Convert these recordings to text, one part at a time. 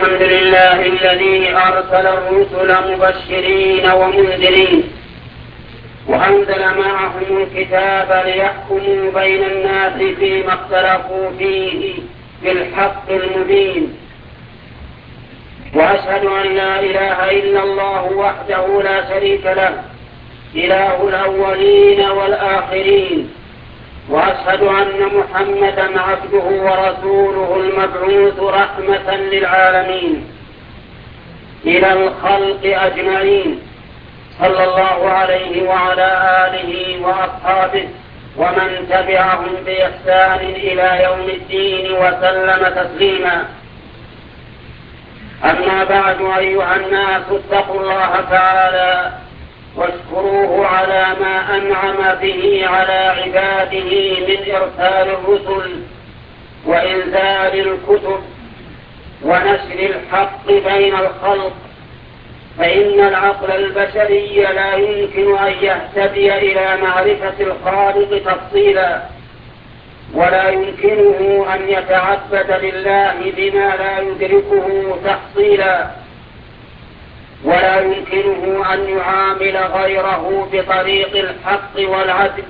الحمد لله الذي أرسل الرسل مبشرين ومنذرين وأنزل معهم الكتاب ليحكموا بين الناس فيما اختلفوا فيه بالحق المبين. وأشهد أن لا إله إلا الله وحده لا شريك له إله الأولين والآخرين. وأشهد أن محمدا عبده ورسوله المبعوث رحمة للعالمين إلى الخلق أجمعين، صلى الله عليه وعلى آله وأصحابه ومن تبعهم بإحسان إلى يوم الدين وسلم تسليما. أما بعد، أيها الناس، اتقوا الله تعالى واشكروه على ما أنعم به على عباده من إرسال الرسل وإنزال الكتب ونشر الحق بين الخلق، فإن العقل البشري لا يمكن أن يهتدي إلى معرفة الخالق تفصيلا، ولا يمكنه أن يتعبد لله بما لا يدركه تحصيلا، ولا يمكنه أن يعامل غيره بطريق الحق والعدل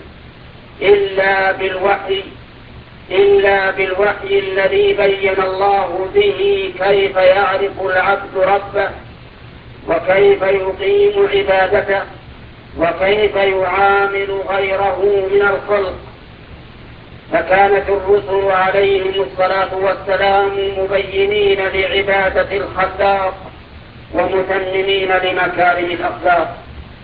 إلا بالوحي الذي بين الله به كيف يعرف العبد ربه، وكيف يقيم عبادته، وكيف يعامل غيره من الخلق. فكانت الرسل عليهم الصلاة والسلام مبينين لعبادة الخلاق ومتممين لمكارم الأخلاق.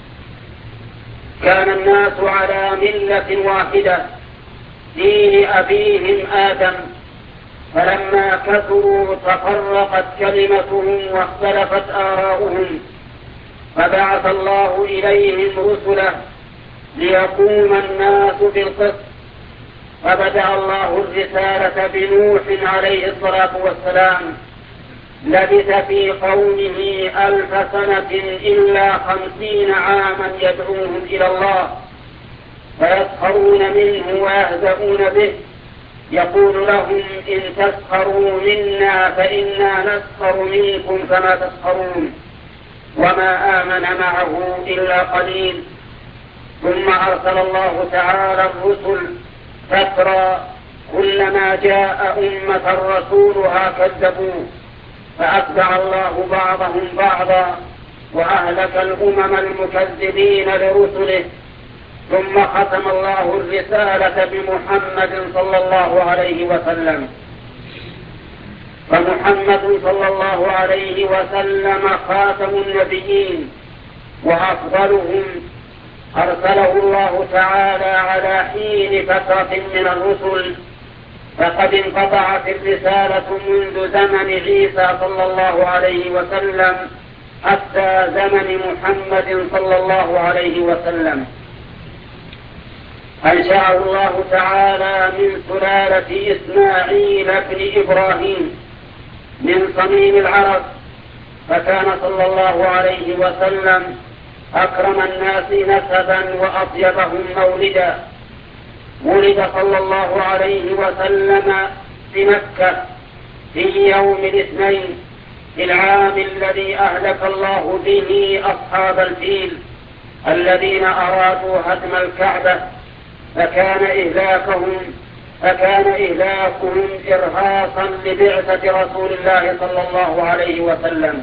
كان الناس على ملة واحدة، دين أبيهم آدم، فلما كثروا تفرقت كلمتهم واختلفت آراؤهم، فبعث الله إليهم رسله ليقوم الناس بالقسط. فبدأ الله الرسالة بنوح عليه الصلاة والسلام، لبث في قومه 1000 سنة إلا 50 عاما يدعوهم إلى الله، فيسخرون منه ويهزؤون به، يقول لهم إن تسخروا منا فإنا نسخر منكم كما تسخرون، وما آمن معه إلا قليل. ثم أرسل الله تعالى الرسل فترى، كلما جاء أمة رسولها كذبوه، فأتبع الله بعضهم بعضا وأهلك الأمم المكذبين لرسله. ثم ختم الله الرسالة بمحمد صلى الله عليه وسلم، فمحمد صلى الله عليه وسلم خاتم النبيين وأفضلهم، أرسله الله تعالى على حين فترة من الرسل، فقد انقطعت الرسالة منذ زمن عيسى صلى الله عليه وسلم حتى زمن محمد صلى الله عليه وسلم. أنشأه الله تعالى من سلالة إسماعيل بن إبراهيم من صميم العرب، فكان صلى الله عليه وسلم أكرم الناس نسبا وأطيبهم مولدا. ولد صلى الله عليه وسلم في مكة في يوم الاثنين في العام الذي أهلك الله به أصحاب الفيل الذين أرادوا هدم الكعبة، فكان إهلاكهم إرهاصا لبعثة رسول الله صلى الله عليه وسلم.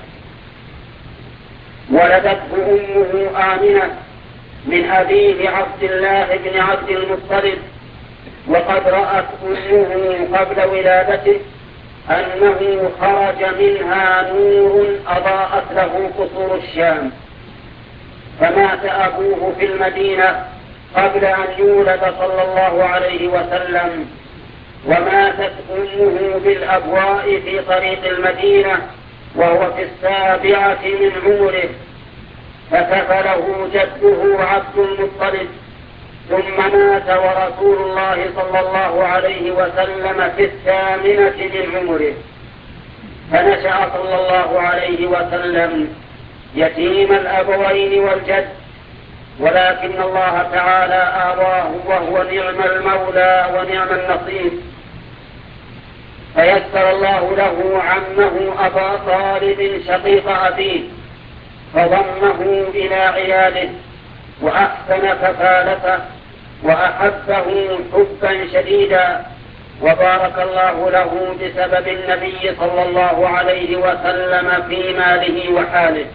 ولدته أمه آمنة من أبيه عبد الله بن عبد المطلب، وقد رأت أمه قبل ولادته أنه خرج منها نور أضاءت له قصور الشام، فمات أبوه في المدينة قبل أن يولد صلى الله عليه وسلم، وماتت أمه بالأبواء في طريق المدينة وهو في 7 من عمره، فكفله جده عبد المطلب، ثم مات ورسول الله صلى الله عليه وسلم في 8 من عمره، فنشأ صلى الله عليه وسلم يتيم الأبوين والجد، ولكن الله تعالى آواه وهو نعم المولى ونعم النصير. فيسر الله له عمه أبا طالب شقيق أبيه فضمه إلى عياله وأحسن كفالته وأحبه حبا شديدا، وبارك الله له بسبب النبي صلى الله عليه وسلم في ماله وحاله.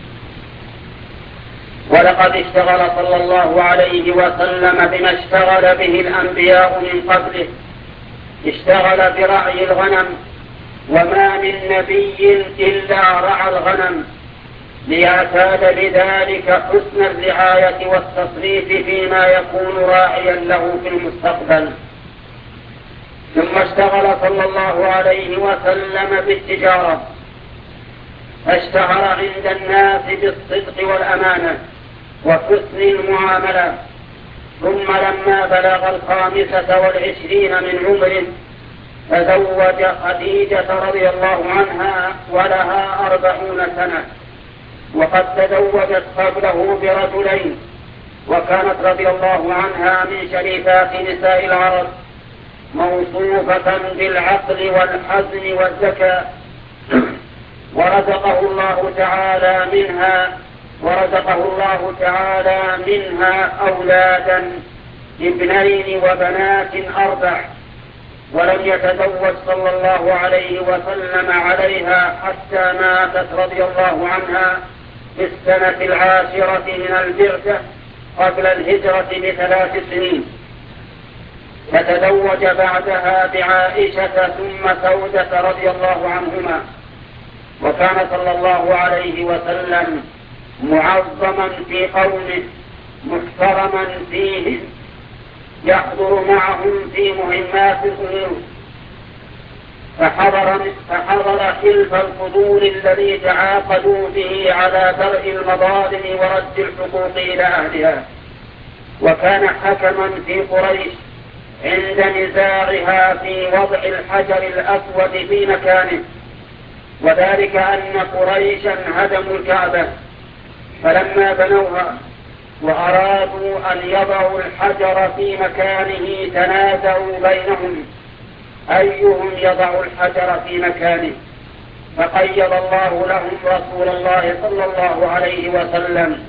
ولقد اشتغل صلى الله عليه وسلم بما اشتغل به الأنبياء من قبله، اشتغل برعي الغنم، وما من نبي إلا رعى الغنم ليعتاد بذلك حسن الرعاية والتصريف فيما يكون راعيا له في المستقبل. ثم اشتغل صلى الله عليه وسلم بالتجارة، فاشتهر عند الناس بالصدق والأمانة وحسن المعاملة. ثم لما بلغ 25 من عمره تزوج خديجة رضي الله عنها ولها 40 سنة، وقد تزوجت قبله برجلين، وكانت رضي الله عنها من شريفات نساء العرب، موصوفة بالعقل والحزم والذكاء، ورزقه الله تعالى منها أولادا 2 وبنات 4، ولم يتزوج صلى الله عليه وسلم عليها حتى ماتت رضي الله عنها في السنة 10 من البعثة قبل الهجرة ب3 سنين، فتزوج بعدها بعائشة ثم سودة رضي الله عنهما. وكان صلى الله عليه وسلم معظما في قومه محترما فيهم، يحضر معهم في مهمات الأمور، فحضر حلف الفضول الذي تعاقدوا به على درء المظالم ورد الحقوق إلى أهلها. وكان حكما في قريش عند نزاعها في وضع الحجر الأسود في مكانه، وذلك أن قريشا هدموا الكعبة، فلما بنوها وأرادوا أن يضعوا الحجر في مكانه تنازعوا بينهم أيهم يضع الحجر في مكانه، فقيض الله لهم رسول الله صلى الله عليه وسلم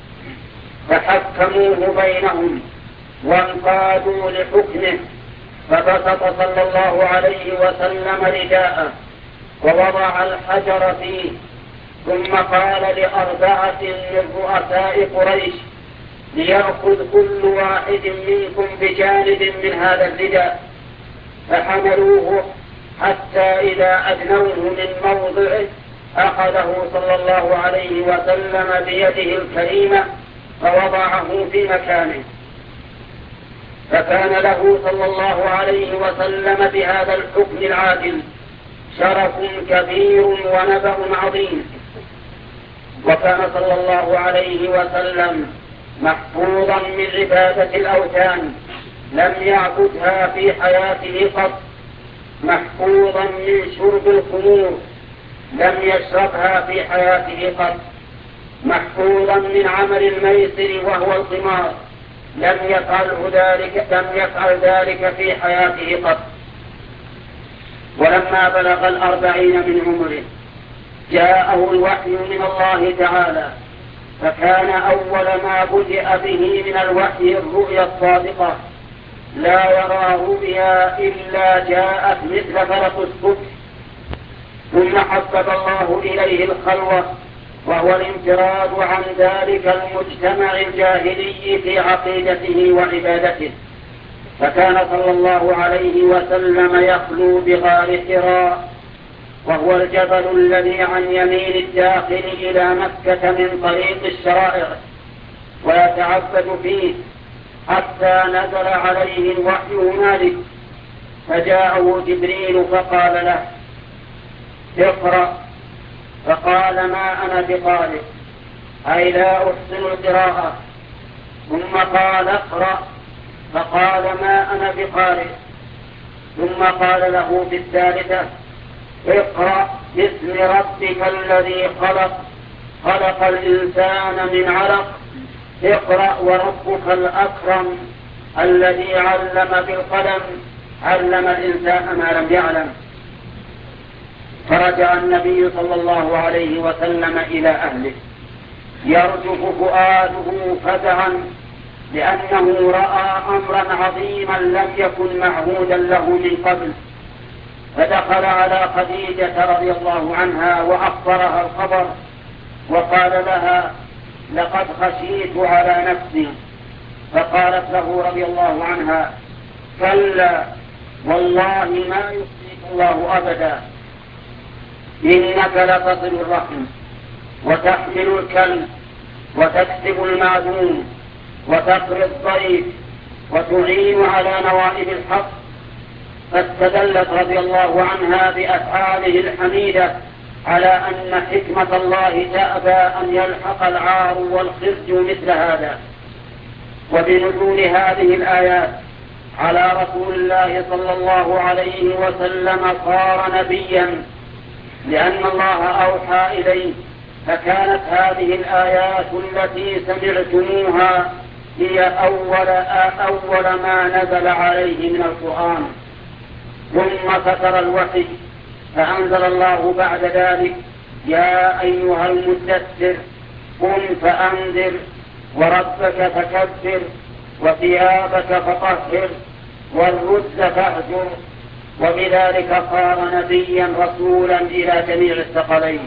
فحكموه بينهم وانقادوا لحكمه، فبسط صلى الله عليه وسلم رداءه ووضع الحجر فيه، ثم قال ل4 من رؤساء قريش ليأخذ كل واحد منكم بجانب من هذا الرداء، فحملوه حتى إذا أدنوه من موضعه أخذه صلى الله عليه وسلم بيده الكريمة فوضعه في مكانه. فكان له صلى الله عليه وسلم بهذا الحكم العادل شرف كبير ونبأ عظيم. وكان صلى الله عليه وسلم محفوظا من عبادة الأوثان، لم يعبدها في حياته قط، محفوظا من شرب الخمور، لم يشربها في حياته قط، محفوظا من عمل الميسر وهو القمار، لم يفعل ذلك في حياته قط. ولما بلغ 40 من عمره جاءه الوحي من الله تعالى، فكان أول ما بدأ به من الوحي الرؤيا الصادقة، لا يرى رؤيا إلا جاءت مثل فلق الصبح. ثم حبب الله إليه الخلوة، وهو الانفراد عن ذلك المجتمع الجاهلي في عقيدته وعبادته، فكان صلى الله عليه وسلم يخلو بغار حراء، وهو الجبل الذي عن يمين الداخل إلى مكة من طريق الشرائع، ويتعبد فيه حتى نزل عليه الوحي هنالك، فجاءه جبريل فقال له اقرأ، فقال ما أنا بقارئ، أي لا أحسن القراءة. ثم قال اقرأ، فقال ما أنا بقارئ. ثم قال له في الثالثة اقرأ باسم ربك الذي خلق، خلق الإنسان من علق، اقرأ وربك الأكرم الذي علم بالقلم، علم الإنسان ما لم يعلم. فرجع النبي صلى الله عليه وسلم إلى أهله يرجف فؤاده فزعا لأنه رأى أمرا عظيما لم يكن معهودا له من قبل. فدخل على خديجة رضي الله عنها وأخبرها الخبر وقال لها: لقد خشيت على نفسي. فقالت له رضي الله عنها: كلا والله ما يخزيك الله أبدا، إنك لتصل الرحم وتحمل الكلب وتكسب المعدوم وتقري الضيف وتعين على نوائب الحق. فاستدلت رضي الله عنها بأفعاله الحميدة على أن حكمة الله تأبى أن يلحق العار والخزي مثل هذا. وبنزول هذه الآيات على رسول الله صلى الله عليه وسلم صار نبيا لأن الله أوحى إليه، فكانت هذه الآيات التي سمعتموها هي أول ما نزل عليه من القرآن. ثم فتر الوحي فأنزل الله بعد ذلك: يا أيها المدثر قم فأنذر وربك فكبر وثيابك فطهر والرز فاهجر. وبذلك صار نبيا رسولا إلى جميع الثقلين،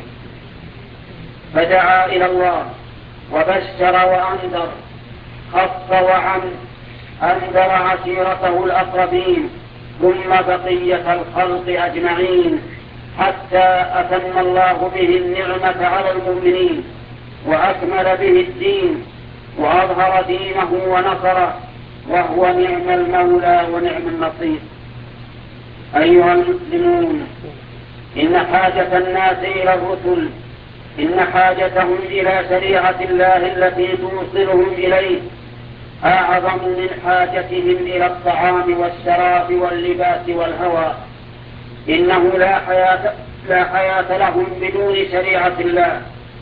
فدعا إلى الله وبشر وأنذر، خص وعم، أنذر عشيرته الأقربين ثم بقية الخلق أجمعين، حتى أتم الله به النعمة على المؤمنين وأكمل به الدين وأظهر دينه ونصره، وهو نعم المولى ونعم النصير. أيها المسلمون، إن حاجة الناس إلى الرسل، إن حاجتهم إلى شريعة الله التي توصلهم إليه أعظم من حاجتهم إلى الطعام والشراب واللباس والهوى. إنه لا حياة لهم بدون شريعة الله،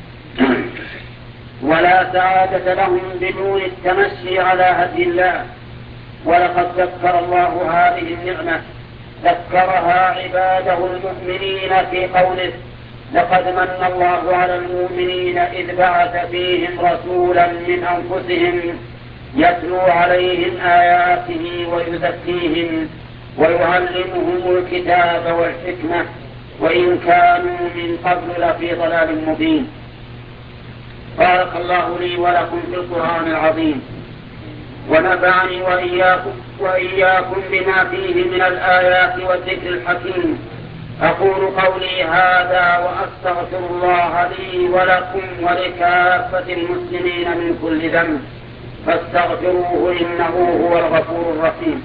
ولا سعادة لهم بدون التمشي على هدي الله. ولقد ذكر الله هذه النعمة، ذكرها عباده المؤمنين في قوله: لقد من الله على المؤمنين إذ بعث فيهم رسولا من أنفسهم يتلو عليهم آياته ويزكيهم ويعلمهم الكتاب والحكمة وإن كانوا من قبل لفي ضلال مبين. بارك الله لي ولكم في القرآن العظيم، ونفعني وإياكم بما فيه من الآيات والذكر الحكيم. أقول قولي هذا وأستغفر الله لي ولكم ولكافة المسلمين من كل ذنب، فاستغفروه إنه هو الغفور الرحيم.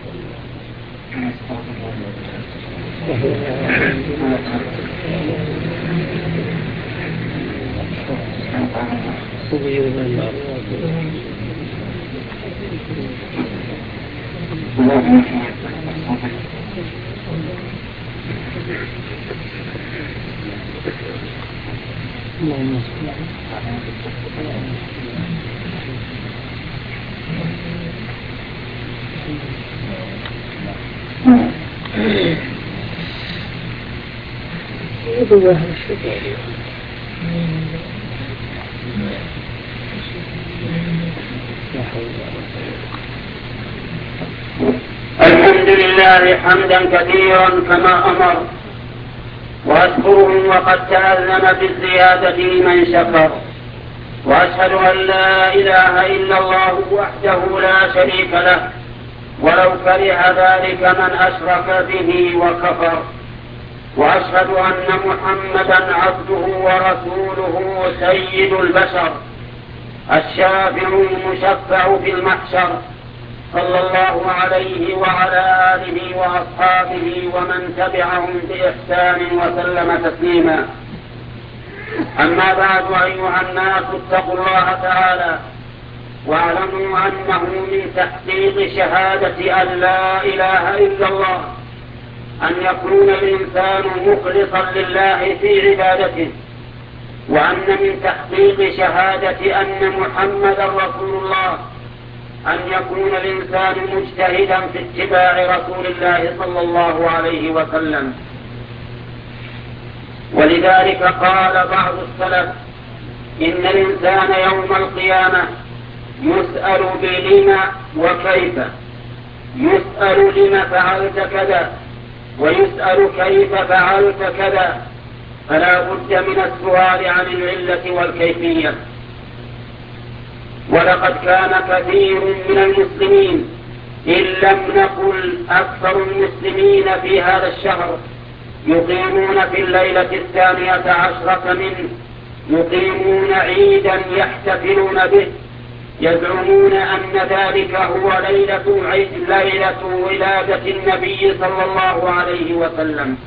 الحمد لله حمدا كثيرا كما أمر، وأشكره وقد تأذن بالزيادة لمن شكر، وأشهد أن لا إله إلا الله وحده لا شريك له، ولو كره ذلك من أشرك به وكفر. وأشهد أن محمدا عبده ورسوله سيد البشر، الشافع المشفع في المحشر، صلى الله عليه وعلى آله وأصحابه ومن تبعهم بإحسان وسلم تسليما. أما بعد، أيها الناس اتقوا الله تعالى واعلموا أنه من تحقيق شهادة أن لا إله إلا الله أن يكون الإنسان مخلصا لله في عبادته، وأن من تحقيق شهادة أن محمدا رسول الله أن يكون الإنسان مجتهدا في اتباع رسول الله صلى الله عليه وسلم. ولذلك قال بعض السلف: إن الإنسان يوم القيامة يسأل بلم وكيف، يسأل لم فعلت كذا، ويسأل كيف فعلت كذا، فلا بد من السؤال عن العلة والكيفية. ولقد كان كثير من المسلمين، إن لم نقل أكثر المسلمين في هذا الشهر، يقيمون في الليلة 12 منه، يقيمون عيدا يحتفلون به، يزعمون أن ذلك هو ليلة ولادة النبي صلى الله عليه وسلم.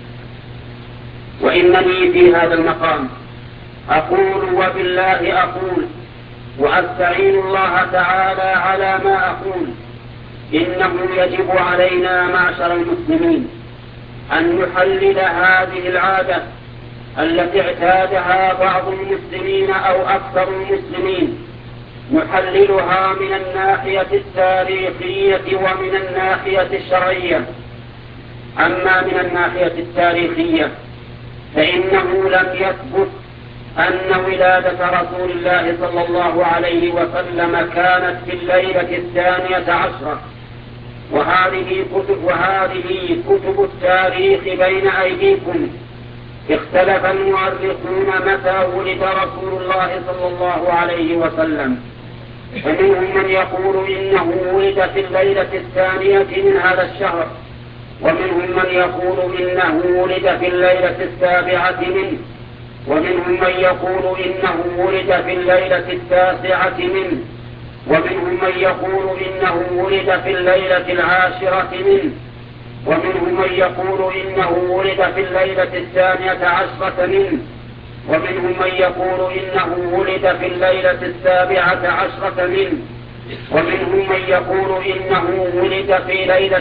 وإنني في هذا المقام أقول وبالله أقول وأستعين الله تعالى على ما أقول: إنه يجب علينا معشر المسلمين أن نحلل هذه العادة التي اعتادها بعض المسلمين أو أكثر المسلمين، نحللها من الناحية التاريخية ومن الناحية الشرعية. أما من الناحية التاريخية فإنه لم يثبت أن ولادة رسول الله صلى الله عليه وسلم كانت في الليلة 12، وهذه كتب التاريخ بين أيديكم. اختلف المؤرخون متى ولد رسول الله صلى الله عليه وسلم، فمنهم من يقول إنه ولد في الليلة 2 من هذا الشهر، ومنهم من يقول إنه ولد في الليلة 7 منه، ومنهم من يقول إنه ولد في الليلة 9 منه، ومنهم من يقول إنه ولد في الليلة 10 منه، ومنهم من يقول إنه ولد في الليلة 12 منه، ومنهم من يقول إنه ولد في الليلة 17 منه، ومنهم من يقول إنه ولد في ليلة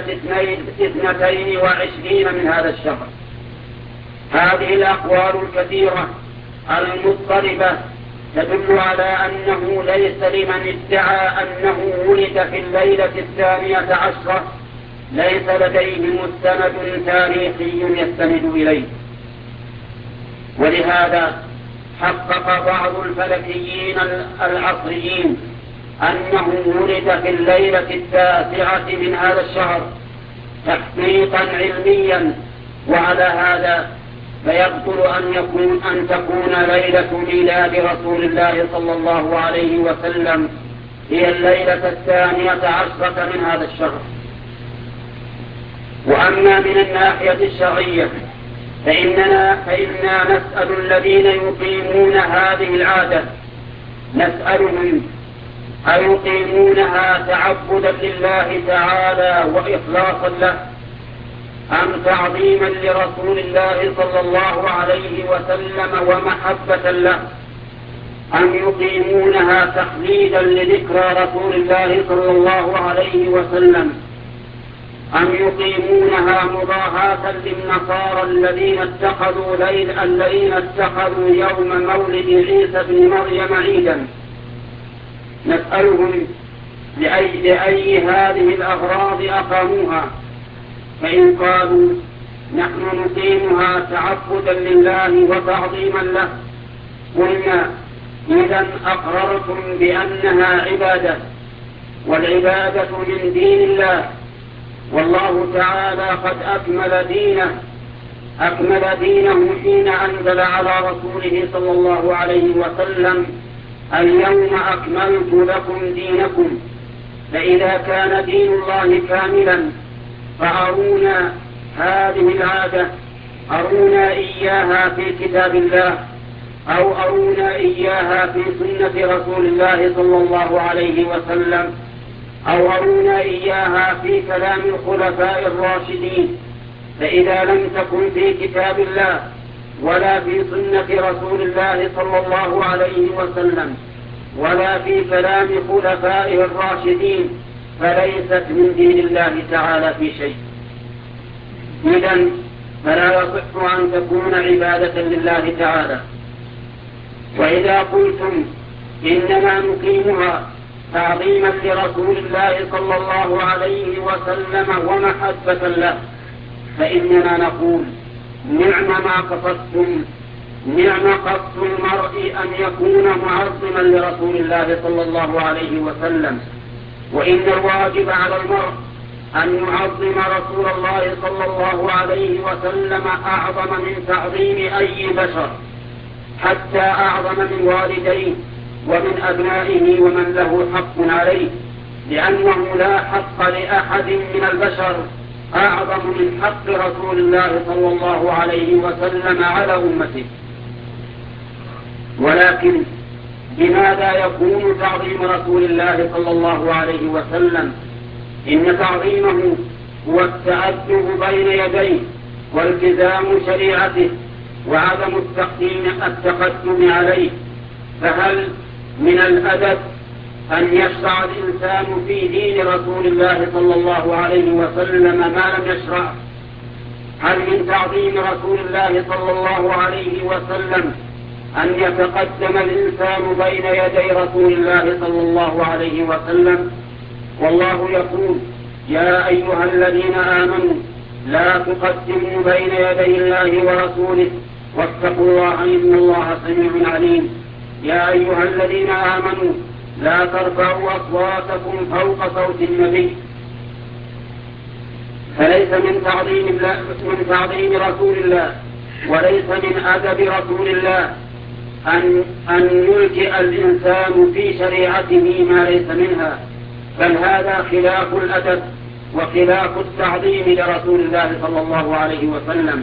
22 من هذا الشهر. هذه الأقوال الكثيرة المضطربة تدل على أنه ليس لمن ادعى أنه ولد في الليلة 12 ليس لديه مستند تاريخي يستند إليه. ولهذا حقق بعض الفلكيين العصريين أنه ولد في الليلة 9 من هذا الشهر تحقيقا علميا، وعلى هذا فيبطل أن تكون ليلة ميلاد رسول الله صلى الله عليه وسلم هي الليلة 12 من هذا الشهر. وأما من الناحية الشرعية فإننا نسأل الذين يقيمون هذه العادة، نسألهم: أيقيمونها تعبدا لله تعالى وإخلاصا له، أم تعظيما لرسول الله صلى الله عليه وسلم ومحبة له، أم يقيمونها تخليدا لذكرى رسول الله صلى الله عليه وسلم، أم يقيمونها مضاهاة للنصارى الذين اتخذوا يوم مولد عيسى بن مريم عيدا. نسألهم لأي هذه الأغراض أقاموها، فإن قالوا نحن نقيمها تعبدا لله وتعظيما له، قلنا: إذن أقررتم بأنها عبادة، والعبادة من دين الله، والله تعالى قد أكمل دينه حين أنزل على رسوله صلى الله عليه وسلم: اليوم أكملت لكم دينكم. فإذا كان دين الله كاملا فأرونا هذه العادة، أرونا إياها في كتاب الله، أو أرونا إياها في سنة رسول الله صلى الله عليه وسلم، أو أرونا إياها في كلام الخلفاء الراشدين. فإذا لم تكن في كتاب الله ولا في سنة رسول الله صلى الله عليه وسلم ولا في كلام خلفائه الراشدين فليست من دين الله تعالى في شيء. إذن فلا يصح أن تكون عبادة لله تعالى. وإذا قلتم إنما نقيمها تعظيما لرسول الله صلى الله عليه وسلم ومحبة له، فإننا نقول: نعم ما قصدتم، نعم قصد المرء أن يكون معظما لرسول الله صلى الله عليه وسلم. وإن الواجب على المرء أن يعظم رسول الله صلى الله عليه وسلم أعظم من تعظيم أي بشر، حتى أعظم من والديه ومن أبنائه ومن له حق عليه، لأنه لا حق لأحد من البشر أعظم من حق رسول الله صلى الله عليه وسلم على أمته. ولكن بماذا يكون تعظيم رسول الله صلى الله عليه وسلم؟ إن تعظيمه هو التأدب بين يديه والتزام شريعته وعدم التقدم عليه. فهل من الأدب أن يشرع الإنسان في دين رسول الله صلى الله عليه وسلم ما لم يشرع؟ هل من تعظيم رسول الله صلى الله عليه وسلم أن يتقدم الإنسان بين يدي رسول الله صلى الله عليه وسلم؟ والله يقول: يا أيها الذين آمنوا لا تقدموا بين يدي الله ورسوله واتقوا الله إن الله سميع عليم. يا أيها الذين آمنوا لا ترفعوا أصواتكم فوق صوت النبي. فليس من تعظيم رسول الله وليس من أدب رسول الله أن يلجئ الإنسان في شريعته ما ليس منها، بل هذا خلاف الأدب وخلاف التعظيم لرسول الله صلى الله عليه وسلم.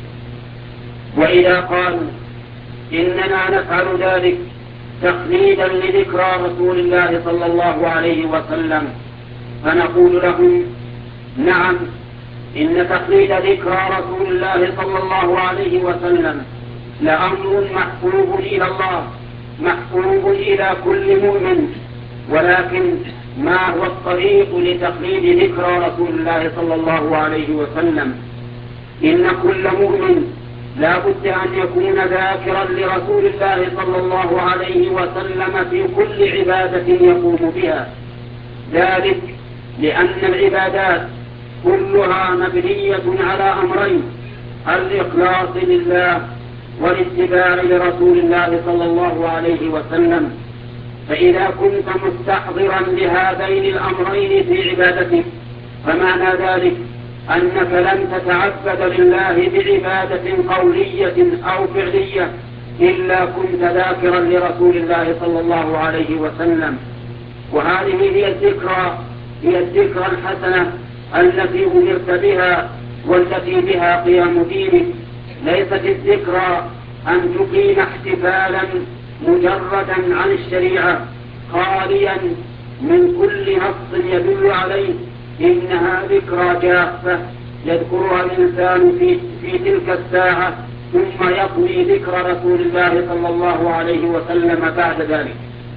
وإذا قالوا إننا نفعل ذلك تقليدا لذكرى رسول الله صلى الله عليه وسلم، فنقول لهم: نعم، إن تقليد ذكرى رسول الله صلى الله عليه وسلم لأمر محبوب إلى الله، محبوب إلى كل مؤمن، ولكن ما هو الطريق لتقليد ذكرى رسول الله صلى الله عليه وسلم؟ إن كل مؤمن لا بد أن يكون ذاكرا لرسول الله صلى الله عليه وسلم في كل عبادة يقوم بها، ذلك لأن العبادات كلها مبنية على أمرين: الإخلاص لله والاتباع لرسول الله صلى الله عليه وسلم. فإذا كنت مستحضرا لهذين الأمرين في عبادتك فمعنى ذلك أنك لن تتعبد لله بعبادة قولية أو فعلية إلا كنت ذاكرا لرسول الله صلى الله عليه وسلم. وهذه هي الذكرى الحسنة التي أمرت بها والتي بها قيام دينك. ليست الذكرى أن تقيم احتفالا مجردا عن الشريعة خاليا من كل نص يدل عليه، إنها ذكرى جافة يذكرها الإنسان في تلك الساعة ثم يطوي ذكر رسول الله صلى الله عليه وسلم بعد ذلك.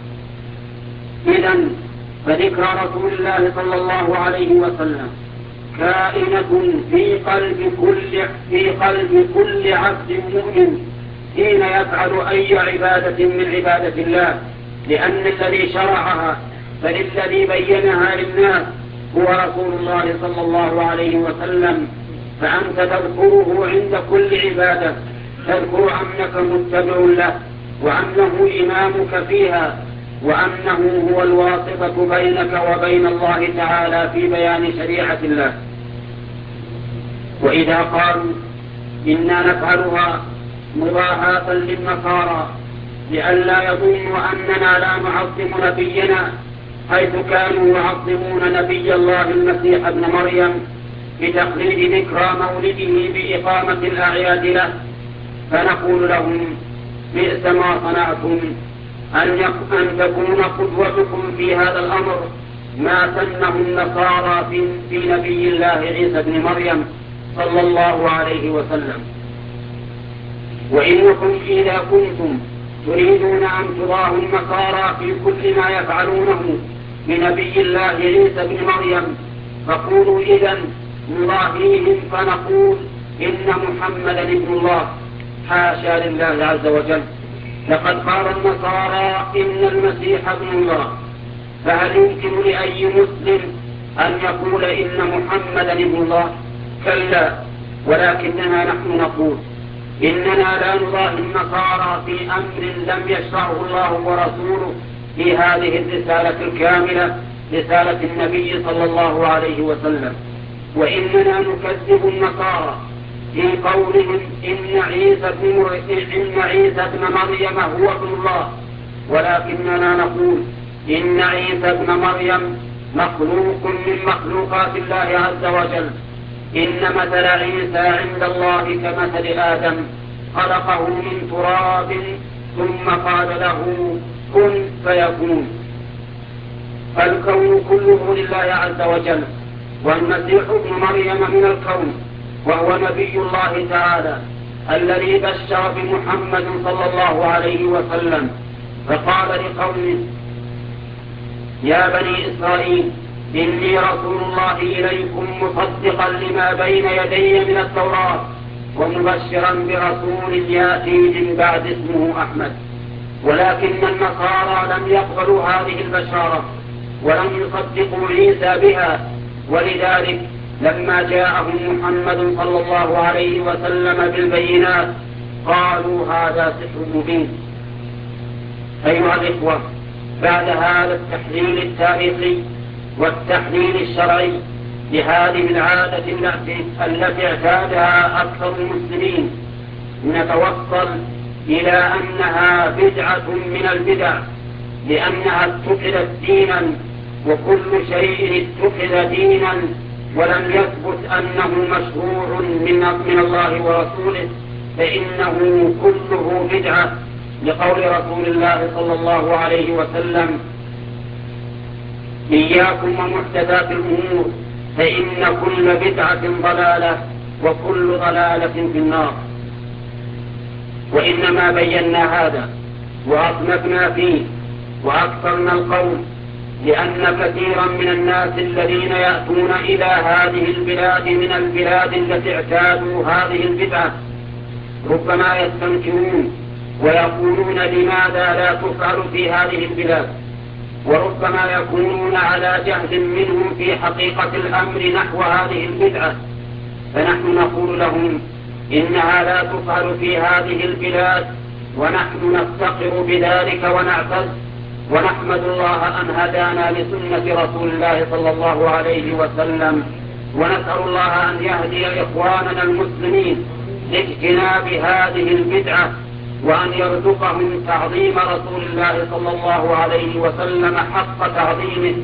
إذن فذكر رسول الله صلى الله عليه وسلم كائنة في قلب كل عبد مؤمن حين يفعل أي عبادة من عبادة الله، لأن الذي شرعها بل الذي بينها للناس هو رسول الله صلى الله عليه وسلم. فأنت تذكره عند كل عبادة، تذكر أنك متبع له وأنه إمامك فيها وأنه هو الواسطة بينك وبين الله تعالى في بيان شريعة الله. وإذا قالوا إنا نفعلها مضاهاة للنصارى لئلا يظنوا أننا لا نعظم نبينا حيث كانوا يعظمون نبي الله المسيح ابن مريم بتقليد ذكرى مولده بإقامة الأعياد له، فنقول لهم: بئس ما صنعتم أن تكون قدوتكم في هذا الأمر ما سنه النصارى في نبي الله عيسى بن مريم صلى الله عليه وسلم. وإنكم إذا كنتم تريدون أن تضاهوا النصارى في كل ما يفعلونه بنبي الله عيسى بن مريم فقولوا إذن نضاهيهم فنقول إن محمدا ابن الله. حاشا لله عز وجل، لقد قال النصارى إن المسيح ابن الله، فهل يمكن لأي مسلم أن يقول إن محمدا ابن الله؟ كلا، ولكننا نحن نقول إننا لا نضاهي النصارى في أمر لم يشرعه الله ورسوله في هذه الرسالة الكاملة، رسالة النبي صلى الله عليه وسلم. وإننا نكذب النصارى في قولهم إن عيسى ابن مريم هو ابن الله، ولكننا نقول إن عيسى ابن مريم مخلوق من مخلوقات الله عز وجل. إن مثل عيسى عند الله كمثل آدم، خلقه من تراب ثم قال له كن فيكون. فالكون كله لله عز وجل، والمسيح ابن مريم من الكون، وهو نبي الله تعالى الذي بشر بمحمد صلى الله عليه وسلم، فقال لقومه يا بني إسرائيل إني رسول الله إليكم مصدقا لما بين يدي من التوراة ومبشرا برسول يأتي من بعد اسمه أحمد. ولكن النصارى لم يقبلوا هذه البشارة ولم يصدقوا عيسى بها، ولذلك لما جاءهم محمد صلى الله عليه وسلم بالبينات قالوا هذا سحر مبين. أيها الإخوة، بعد هذا التحليل التاريخي والتحليل الشرعي لهذه العادة التي اعتادها أكثر المسلمين، نتوصل إلى أنها بدعة من البدع، لأنها اتخذت دينا، وكل شيء اتخذ دينا ولم يثبت أنه مشروع من الله ورسوله فإنه كله بدعة، لقول رسول الله صلى الله عليه وسلم إياكم ومحدثات الأمور فإن كل بدعة ضلالة وكل ضلالة في النار. وإنما بينا هذا وأطلقنا فيه وأكثرنا القول لأن كثيرا من الناس الذين يأتون إلى هذه البلاد من البلاد التي اعتادوا هذه البدعة ربما يستنكرون ويقولون لماذا لا تفعل في هذه البلاد، وربما يكونون على جهل منهم في حقيقة الأمر نحو هذه البدعة، فنحن نقول لهم إنها لا تفعل في هذه البلاد، ونحن نفتقر بذلك ونعتز ونحمد الله أن هدانا لسنة رسول الله صلى الله عليه وسلم، ونسأل الله أن يهدي إخواننا المسلمين لاجتناب هذه البدعة، وأن يرزقهم تعظيم رسول الله صلى الله عليه وسلم حق تعظيمه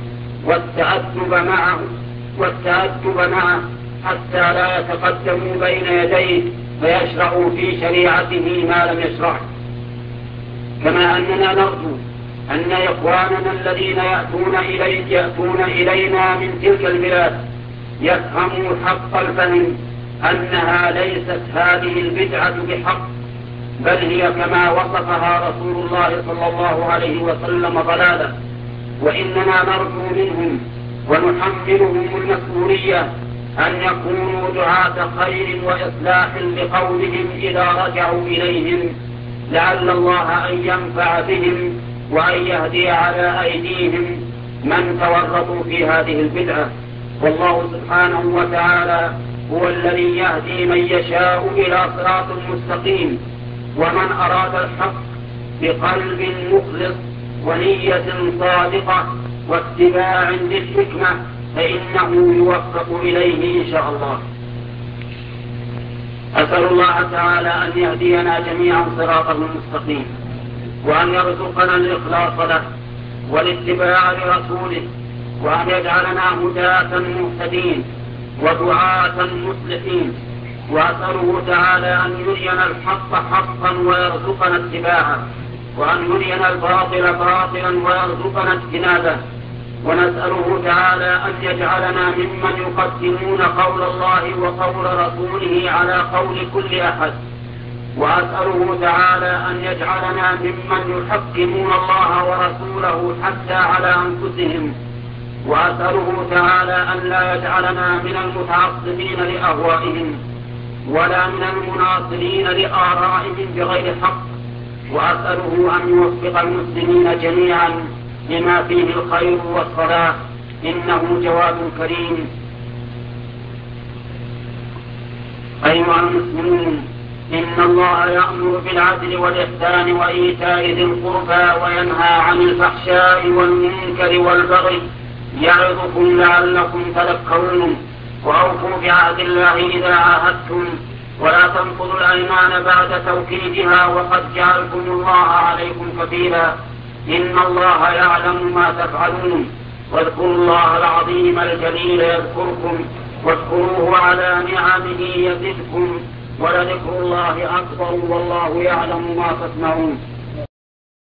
والتأدب معه حتى لا يتقدموا بين يديه فيشرعوا في شريعته ما لم يشرعه. كما أننا نرجو أن إخواننا الذين يأتون إلينا من تلك البلاد يفهموا حق الفهم أنها ليست هذه البدعة بحق، بل هي كما وصفها رسول الله صلى الله عليه وسلم ضلالة. وإننا نرجو منهم ونحملهم المسؤولية أن يكونوا دعاة خير وإصلاح لقومهم إذا رجعوا إليهم، لعل الله أن ينفع بهم وأن يهدي على أيديهم من تورطوا في هذه البدعة. والله سبحانه وتعالى هو الذي يهدي من يشاء إلى صراط مستقيم، ومن أراد الحق بقلب مخلص ونية صادقة واتباع للحكمة فإنه يوفق إليه إن شاء الله. أسأل الله تعالى أن يهدينا جميعا صراطه المستقيم، وأن يرزقنا الإخلاص له والاتباع لرسوله، وأن يجعلنا هداة مهتدين ودعاة مصلحين. وأسأله تعالى أن يرينا الحق حقا ويرزقنا اتباعه، وأن يرينا الباطل باطلا ويرزقنا اجتنابه. ونسأله تعالى أن يجعلنا ممن يقدمون قول الله وقول رسوله على قول كل أحد. وأسأله تعالى أن يجعلنا ممن يحكمون الله ورسوله حتى على أنفسهم. وأسأله تعالى أن لا يجعلنا من المتعصبين لأهوائهم ولا من المناصرين لآرائهم بغير حق. وأسأله أن يوفق المسلمين جميعا لما فيه الخير والصلاح، إنه جواد كريم. أيها المسلمون، إن الله يأمر بالعدل والإحسان وإيتاء ذي القربى وينهى عن الفحشاء والمنكر والبغي يعظكم لعلكم تذكرون. وأوفوا بعهد الله إذا عاهدتم، ولا تنقضوا الأيمان بعد توكيدها وقد جعلكم الله عليكم كفيلا، إن الله يعلم ما تفعلون. واذكروا الله العظيم الجليل يذكركم، واشكروه على نعمه يزدكم، ولذكر الله أكبر والله يعلم ما تصنعون.